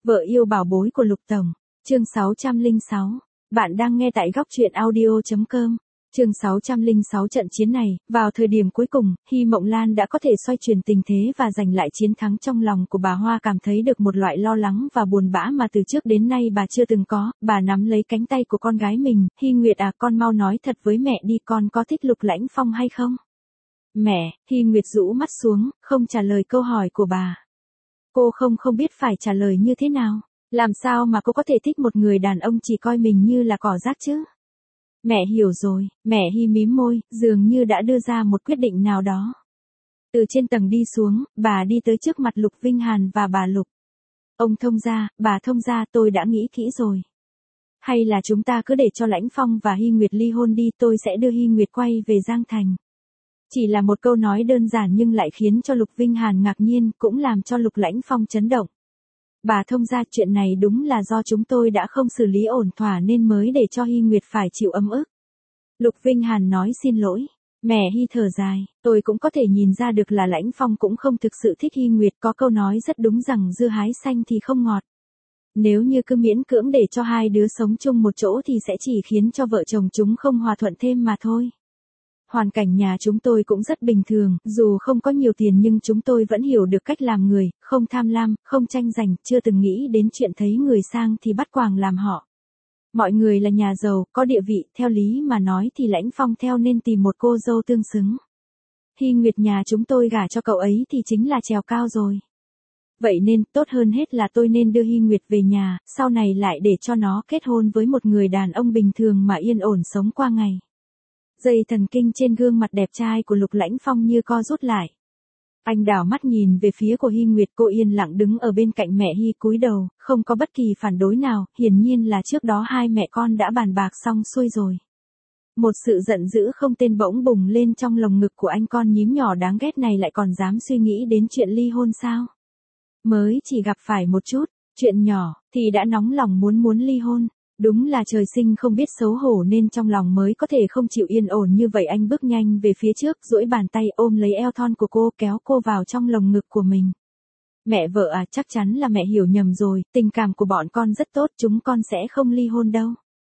Vợ yêu bảo bối của Lục Tổng. Chương 606. Bạn đang nghe tại góc truyện audio.com. Chương 606 trận chiến này, vào thời điểm cuối cùng, Hy Mộng Lan đã có thể xoay chuyển tình thế và giành lại chiến thắng trong lòng của bà Hoa cảm thấy được một loại lo lắng và buồn bã mà từ trước đến nay bà chưa từng có, bà nắm lấy cánh tay của con gái mình, Hy Nguyệt à con mau nói thật với mẹ đi con có thích Lục Lãnh Phong hay không? Mẹ, Hy Nguyệt rũ mắt xuống, không trả lời câu hỏi của bà. Cô không biết phải trả lời như thế nào. Làm sao mà cô có thể thích một người đàn ông chỉ coi mình như là cỏ rác chứ? Mẹ hiểu rồi, mẹ Hy mím môi, dường như đã đưa ra một quyết định nào đó. Từ trên tầng đi xuống, bà đi tới trước mặt Lục Vinh Hàn và bà Lục. Ông thông gia, bà thông gia tôi đã nghĩ kỹ rồi. Hay là chúng ta cứ để cho Lãnh Phong và Hy Nguyệt ly hôn đi tôi sẽ đưa Hy Nguyệt quay về Giang Thành. Chỉ là một câu nói đơn giản nhưng lại khiến cho Lục Vinh Hàn ngạc nhiên cũng làm cho Lục Lãnh Phong chấn động. Bà thông gia chuyện này đúng là do chúng tôi đã không xử lý ổn thỏa nên mới để cho Hy Nguyệt phải chịu ấm ức. Lục Vinh Hàn nói xin lỗi. Mẹ Hy thở dài, tôi cũng có thể nhìn ra được là Lãnh Phong cũng không thực sự thích Hy Nguyệt có câu nói rất đúng rằng dưa hái xanh thì không ngọt. Nếu như cứ miễn cưỡng để cho hai đứa sống chung một chỗ thì sẽ chỉ khiến cho vợ chồng chúng không hòa thuận thêm mà thôi. Hoàn cảnh nhà chúng tôi cũng rất bình thường, dù không có nhiều tiền nhưng chúng tôi vẫn hiểu được cách làm người, không tham lam, không tranh giành, chưa từng nghĩ đến chuyện thấy người sang thì bắt quàng làm họ. Mọi người là nhà giàu, có địa vị, theo lý mà nói thì Lãnh Phong theo nên tìm một cô dâu tương xứng. Hy Nguyệt nhà chúng tôi gả cho cậu ấy thì chính là trèo cao rồi. Vậy nên, tốt hơn hết là tôi nên đưa Hy Nguyệt về nhà, sau này lại để cho nó kết hôn với một người đàn ông bình thường mà yên ổn sống qua ngày. Dây thần kinh trên gương mặt đẹp trai của Lục Lãnh Phong như co rút lại. Anh đảo mắt nhìn về phía của Hy Nguyệt, cô yên lặng đứng ở bên cạnh mẹ Hy cúi đầu, không có bất kỳ phản đối nào, hiển nhiên là trước đó hai mẹ con đã bàn bạc xong xuôi rồi. Một sự giận dữ không tên bỗng bùng lên trong lồng ngực của anh con nhím nhỏ đáng ghét này lại còn dám suy nghĩ đến chuyện ly hôn sao? Mới chỉ gặp phải một chút, chuyện nhỏ, thì đã nóng lòng muốn ly hôn. Đúng là trời sinh không biết xấu hổ nên trong lòng mới có thể không chịu yên ổn như vậy anh bước nhanh về phía trước duỗi bàn tay ôm lấy eo thon của cô kéo cô vào trong lồng ngực của mình. Mẹ vợ à chắc chắn là mẹ hiểu nhầm rồi, tình cảm của bọn con rất tốt chúng con sẽ không ly hôn đâu.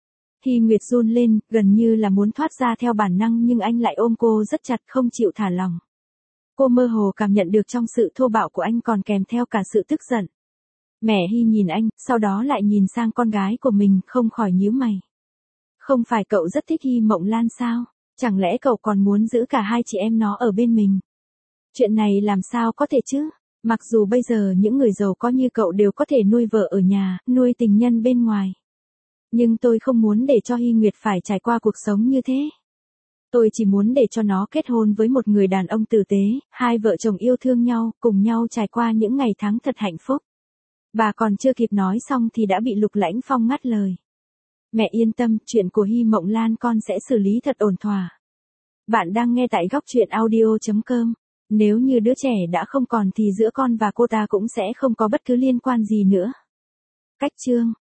Hy Nguyệt run lên, gần như là muốn thoát ra theo bản năng nhưng anh lại ôm cô rất chặt không chịu thả lỏng. Cô mơ hồ cảm nhận được trong sự thô bạo của anh còn kèm theo cả sự tức giận. Mẹ Hy nhìn anh, sau đó lại nhìn sang con gái của mình, không khỏi nhíu mày. Không phải cậu rất thích Hy Mộng Lan sao? Chẳng lẽ cậu còn muốn giữ cả hai chị em nó ở bên mình? Chuyện này làm sao có thể chứ? Mặc dù bây giờ những người giàu có như cậu đều có thể nuôi vợ ở nhà, nuôi tình nhân bên ngoài. Nhưng tôi không muốn để cho Hy Nguyệt phải trải qua cuộc sống như thế. Tôi chỉ muốn để cho nó kết hôn với một người đàn ông tử tế, hai vợ chồng yêu thương nhau, cùng nhau trải qua những ngày tháng thật hạnh phúc. Bà còn chưa kịp nói xong thì đã bị Lục Lãnh Phong ngắt lời. Mẹ yên tâm, chuyện của Hy Mộng Lan con sẽ xử lý thật ổn thỏa. Bạn đang nghe tại góc truyện audio.com. Nếu như đứa trẻ đã không còn thì giữa con và cô ta cũng sẽ không có bất cứ liên quan gì nữa. Cách chương.